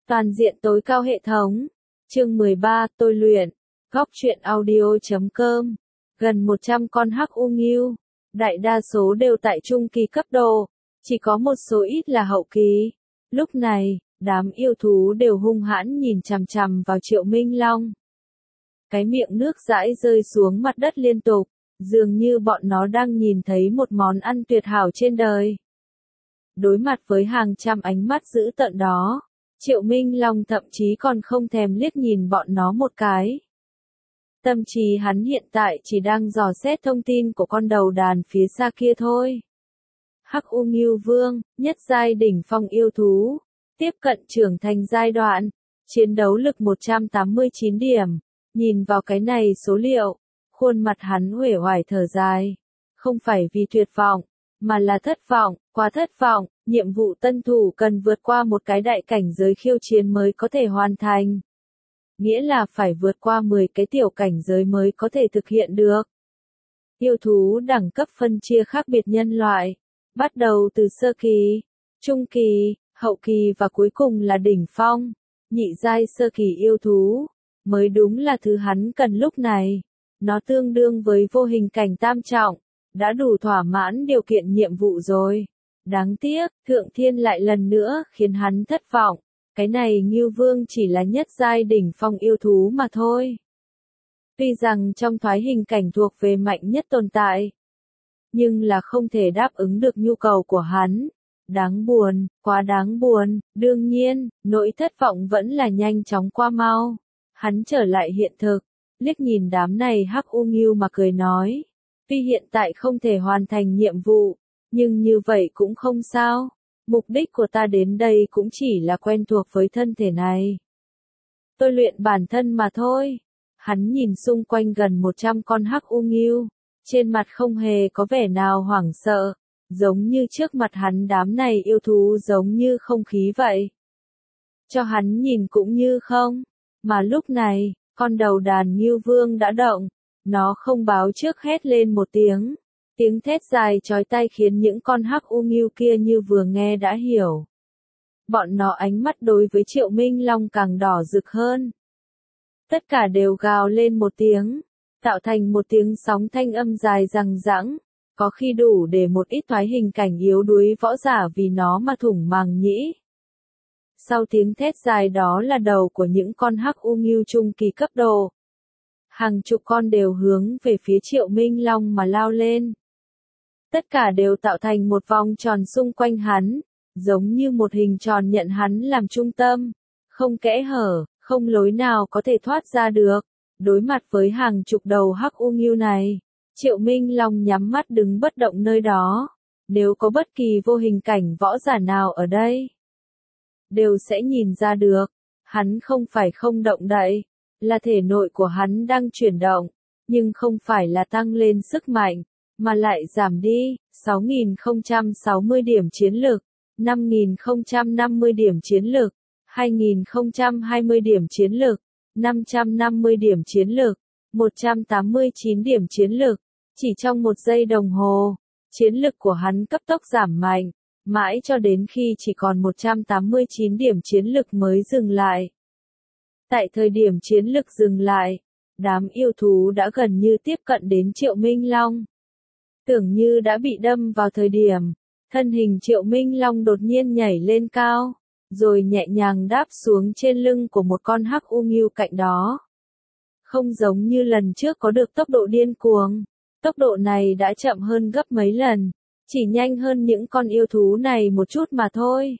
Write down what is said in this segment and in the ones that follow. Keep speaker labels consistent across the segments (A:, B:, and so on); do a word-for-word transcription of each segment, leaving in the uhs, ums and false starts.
A: Toàn diện tối cao hệ thống. Chương mười ba, tôi luyện. Góc truyện audio chấm com. Gần một trăm con hắc u ngưu. Đại đa số đều tại trung kỳ cấp độ. Chỉ có một số ít là hậu kỳ. Lúc này, đám yêu thú đều hung hãn nhìn chằm chằm vào Triệu Minh Long. Cái miệng nước dãi rơi xuống mặt đất liên tục. Dường như bọn nó đang nhìn thấy một món ăn tuyệt hảo trên đời. Đối mặt với hàng trăm ánh mắt dữ tợn đó, Triệu Minh Long thậm chí còn không thèm liếc nhìn bọn nó một cái. Tâm trí hắn hiện tại chỉ đang dò xét thông tin của con đầu đàn phía xa kia thôi. Hắc U Ngưu Vương, nhất giai đỉnh phong yêu thú, tiếp cận trưởng thành giai đoạn, chiến đấu lực một trăm tám mươi chín điểm. Nhìn vào cái này số liệu, khuôn mặt hắn uể oải thở dài. Không phải vì tuyệt vọng, mà là thất vọng, quá thất vọng. Nhiệm vụ tân thủ cần vượt qua một cái đại cảnh giới khiêu chiến mới có thể hoàn thành. Nghĩa là phải vượt qua mười cái tiểu cảnh giới mới có thể thực hiện được. Yêu thú đẳng cấp phân chia khác biệt nhân loại, bắt đầu từ sơ kỳ, trung kỳ, hậu kỳ và cuối cùng là đỉnh phong. Nhị giai sơ kỳ yêu thú, mới đúng là thứ hắn cần lúc này. Nó tương đương với vô hình cảnh tam trọng, đã đủ thỏa mãn điều kiện nhiệm vụ rồi. Đáng tiếc, Thượng Thiên lại lần nữa khiến hắn thất vọng. Cái này Ngưu Vương chỉ là nhất giai đỉnh phong yêu thú mà thôi. Tuy rằng trong thoái hình cảnh thuộc về mạnh nhất tồn tại, nhưng là không thể đáp ứng được nhu cầu của hắn. Đáng buồn, quá đáng buồn. Đương nhiên, nỗi thất vọng vẫn là nhanh chóng qua mau. Hắn trở lại hiện thực, liếc nhìn đám này hắc u ngưu mà cười nói. Tuy hiện tại không thể hoàn thành nhiệm vụ, nhưng như vậy cũng không sao. Mục đích của ta đến đây cũng chỉ là quen thuộc với thân thể này. Tôi luyện bản thân mà thôi. Hắn nhìn xung quanh gần một trăm con hắc u ngưu, trên mặt không hề có vẻ nào hoảng sợ, giống như trước mặt hắn đám này yêu thú giống như không khí vậy. Cho hắn nhìn cũng như không, mà lúc này, con đầu đàn Ngưu Vương đã động, nó không báo trước hét lên một tiếng. Tiếng thét dài chói tai khiến những con hắc u ngưu kia như vừa nghe đã hiểu. Bọn nó ánh mắt đối với Triệu Minh Long càng đỏ rực hơn. Tất cả đều gào lên một tiếng, tạo thành một tiếng sóng thanh âm dài dằng dẵng, có khi đủ để một ít thoái hình cảnh yếu đuối võ giả vì nó mà thủng màng nhĩ. Sau tiếng thét dài đó là đầu của những con hắc u ngưu trung kỳ cấp độ. Hàng chục con đều hướng về phía Triệu Minh Long mà lao lên. Tất cả đều tạo thành một vòng tròn xung quanh hắn, giống như một hình tròn nhận hắn làm trung tâm, không kẽ hở, không lối nào có thể thoát ra được. Đối mặt với hàng chục đầu hắc u ngưu này, Triệu Minh Long nhắm mắt đứng bất động nơi đó. Nếu có bất kỳ vô hình cảnh võ giả nào ở đây, đều sẽ nhìn ra được, hắn không phải không động đậy, là thể nội của hắn đang chuyển động, nhưng không phải là tăng lên sức mạnh, mà lại giảm đi. Sáu nghìn không trăm sáu mươi điểm chiến lực, năm nghìn không trăm năm mươi điểm chiến lực, hai nghìn không trăm hai mươi điểm chiến lực, năm trăm năm mươi điểm chiến lực, một trăm tám mươi chín điểm chiến lực. Chỉ trong một giây đồng hồ, chiến lực của hắn cấp tốc giảm mạnh, mãi cho đến khi chỉ còn một trăm tám mươi chín điểm chiến lực mới dừng lại. Tại thời điểm chiến lực dừng lại, đám yêu thú đã gần như tiếp cận đến Triệu Minh Long. Tưởng như đã bị đâm vào thời điểm, thân hình Triệu Minh Long đột nhiên nhảy lên cao, rồi nhẹ nhàng đáp xuống trên lưng của một con hắc u ngưu cạnh đó. Không giống như lần trước có được tốc độ điên cuồng, tốc độ này đã chậm hơn gấp mấy lần, chỉ nhanh hơn những con yêu thú này một chút mà thôi.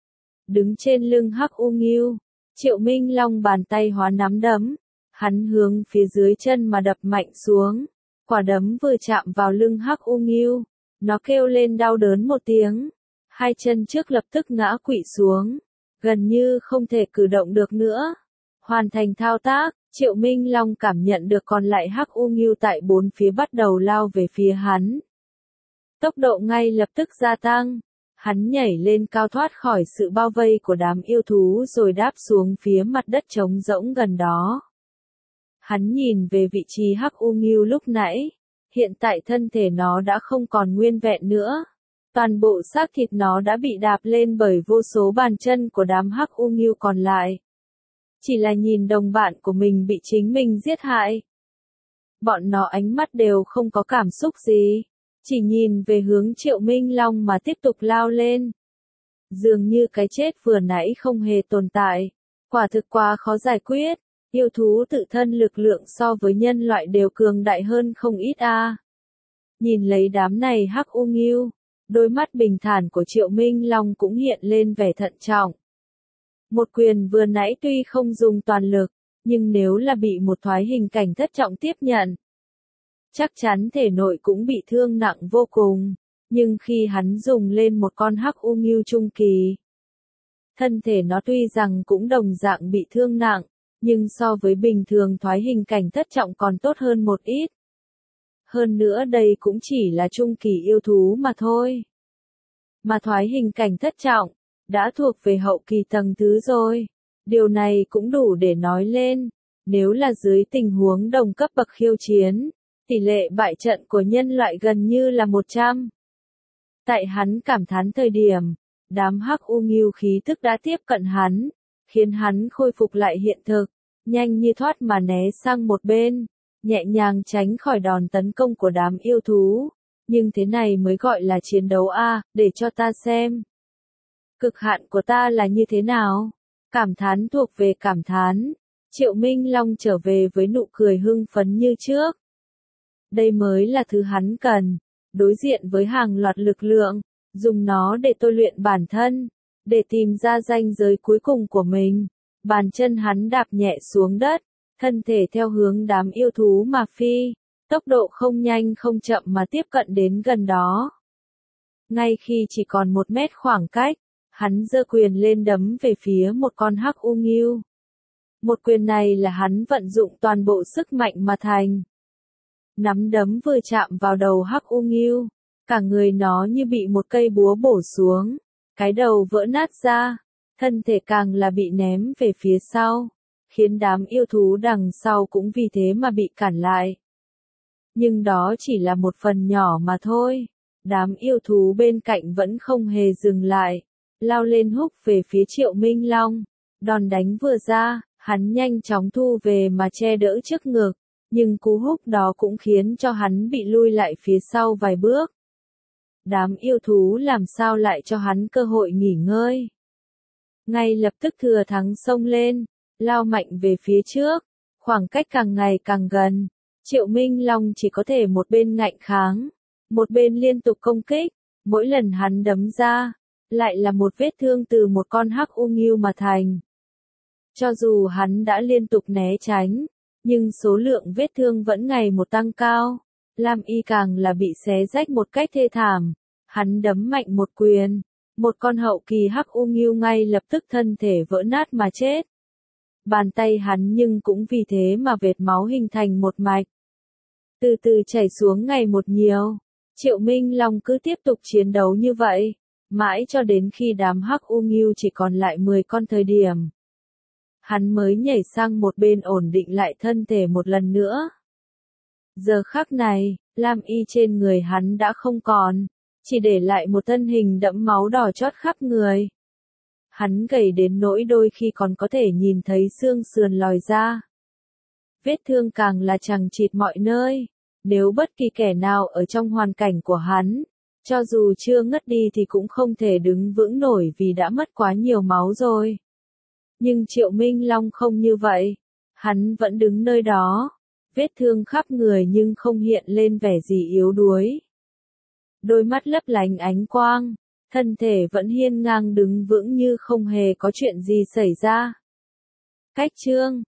A: Đứng trên lưng hắc u ngưu, Triệu Minh Long bàn tay hóa nắm đấm, hắn hướng phía dưới chân mà đập mạnh xuống. Quả đấm vừa chạm vào lưng hắc u ngưu, nó kêu lên đau đớn một tiếng, hai chân trước lập tức ngã quỵ xuống, gần như không thể cử động được nữa. Hoàn thành thao tác, Triệu Minh Long cảm nhận được còn lại hắc u ngưu tại bốn phía bắt đầu lao về phía hắn. Tốc độ ngay lập tức gia tăng, hắn nhảy lên cao thoát khỏi sự bao vây của đám yêu thú rồi đáp xuống phía mặt đất trống rỗng gần đó. Hắn nhìn về vị trí hắc u ngưu lúc nãy, hiện tại thân thể nó đã không còn nguyên vẹn nữa. Toàn bộ xác thịt nó đã bị đạp lên bởi vô số bàn chân của đám hắc u nghiêu còn lại. Chỉ là nhìn đồng bạn của mình bị chính mình giết hại. Bọn nó ánh mắt đều không có cảm xúc gì, chỉ nhìn về hướng Triệu Minh Long mà tiếp tục lao lên. Dường như cái chết vừa nãy không hề tồn tại, quả thực quá khó giải quyết, yêu thú tự thân lực lượng so với nhân loại đều cường đại hơn không ít a. À. Nhìn lấy đám này hắc u nghiêu, đôi mắt bình thản của Triệu Minh Long cũng hiện lên vẻ thận trọng. Một quyền vừa nãy tuy không dùng toàn lực, nhưng nếu là bị một thoái hình cảnh thất trọng tiếp nhận, chắc chắn thể nội cũng bị thương nặng vô cùng. Nhưng khi hắn dùng lên một con hắc u nghiêu trung kỳ, thân thể nó tuy rằng cũng đồng dạng bị thương nặng, nhưng so với bình thường thoái hình cảnh thất trọng còn tốt hơn một ít. Hơn nữa đây cũng chỉ là trung kỳ yêu thú mà thôi. Mà thoái hình cảnh thất trọng, đã thuộc về hậu kỳ tầng thứ rồi. Điều này cũng đủ để nói lên, nếu là dưới tình huống đồng cấp bậc khiêu chiến, tỷ lệ bại trận của nhân loại gần như là một trăm. Tại hắn cảm thán thời điểm, đám hắc u nghiêu khí tức đã tiếp cận hắn, khiến hắn khôi phục lại hiện thực, nhanh như thoát mà né sang một bên, nhẹ nhàng tránh khỏi đòn tấn công của đám yêu thú. Nhưng thế này mới gọi là chiến đấu a, à, để cho ta xem. Cực hạn của ta là như thế nào? Cảm thán thuộc về cảm thán, Triệu Minh Long trở về với nụ cười hưng phấn như trước. Đây mới là thứ hắn cần, đối diện với hàng loạt lực lượng, dùng nó để tôi luyện bản thân, để tìm ra ranh giới cuối cùng của mình. Bàn chân hắn đạp nhẹ xuống đất, thân thể theo hướng đám yêu thú mà phi, tốc độ không nhanh không chậm mà tiếp cận đến gần đó. Ngay khi chỉ còn một mét khoảng cách, hắn giơ quyền lên đấm về phía một con hắc u nghiêu. Một quyền này là hắn vận dụng toàn bộ sức mạnh mà thành. Nắm đấm vừa chạm vào đầu hắc u nghiêu, cả người nó như bị một cây búa bổ xuống, cái đầu vỡ nát ra, thân thể càng là bị ném về phía sau, khiến đám yêu thú đằng sau cũng vì thế mà bị cản lại. Nhưng đó chỉ là một phần nhỏ mà thôi, đám yêu thú bên cạnh vẫn không hề dừng lại, lao lên húc về phía Triệu Minh Long. Đòn đánh vừa ra, hắn nhanh chóng thu về mà che đỡ trước ngực, nhưng cú húc đó cũng khiến cho hắn bị lui lại phía sau vài bước. Đám yêu thú làm sao lại cho hắn cơ hội nghỉ ngơi. Ngay lập tức thừa thắng xông lên, lao mạnh về phía trước, khoảng cách càng ngày càng gần. Triệu Minh Long chỉ có thể một bên ngạnh kháng, một bên liên tục công kích, mỗi lần hắn đấm ra, lại là một vết thương từ một con hắc u nghiêu mà thành. Cho dù hắn đã liên tục né tránh, nhưng số lượng vết thương vẫn ngày một tăng cao. Lam Y càng là bị xé rách một cách thê thảm. Hắn đấm mạnh một quyền, một con hậu kỳ hắc u nghiêu ngay lập tức thân thể vỡ nát mà chết. Bàn tay hắn nhưng cũng vì thế mà vệt máu hình thành một mạch, từ từ chảy xuống ngày một nhiều. Triệu Minh Long cứ tiếp tục chiến đấu như vậy, mãi cho đến khi đám hắc u nghiêu chỉ còn lại mười con thời điểm. Hắn mới nhảy sang một bên ổn định lại thân thể một lần nữa. Giờ khắc này, lam y trên người hắn đã không còn, chỉ để lại một thân hình đẫm máu đỏ chót khắp người. Hắn gầy đến nỗi đôi khi còn có thể nhìn thấy xương sườn lòi ra. Vết thương càng là chằng chịt mọi nơi, nếu bất kỳ kẻ nào ở trong hoàn cảnh của hắn, cho dù chưa ngất đi thì cũng không thể đứng vững nổi vì đã mất quá nhiều máu rồi. Nhưng Triệu Minh Long không như vậy, hắn vẫn đứng nơi đó, vết thương khắp người nhưng không hiện lên vẻ gì yếu đuối. Đôi mắt lấp lánh ánh quang, thân thể vẫn hiên ngang đứng vững như không hề có chuyện gì xảy ra. Cách chương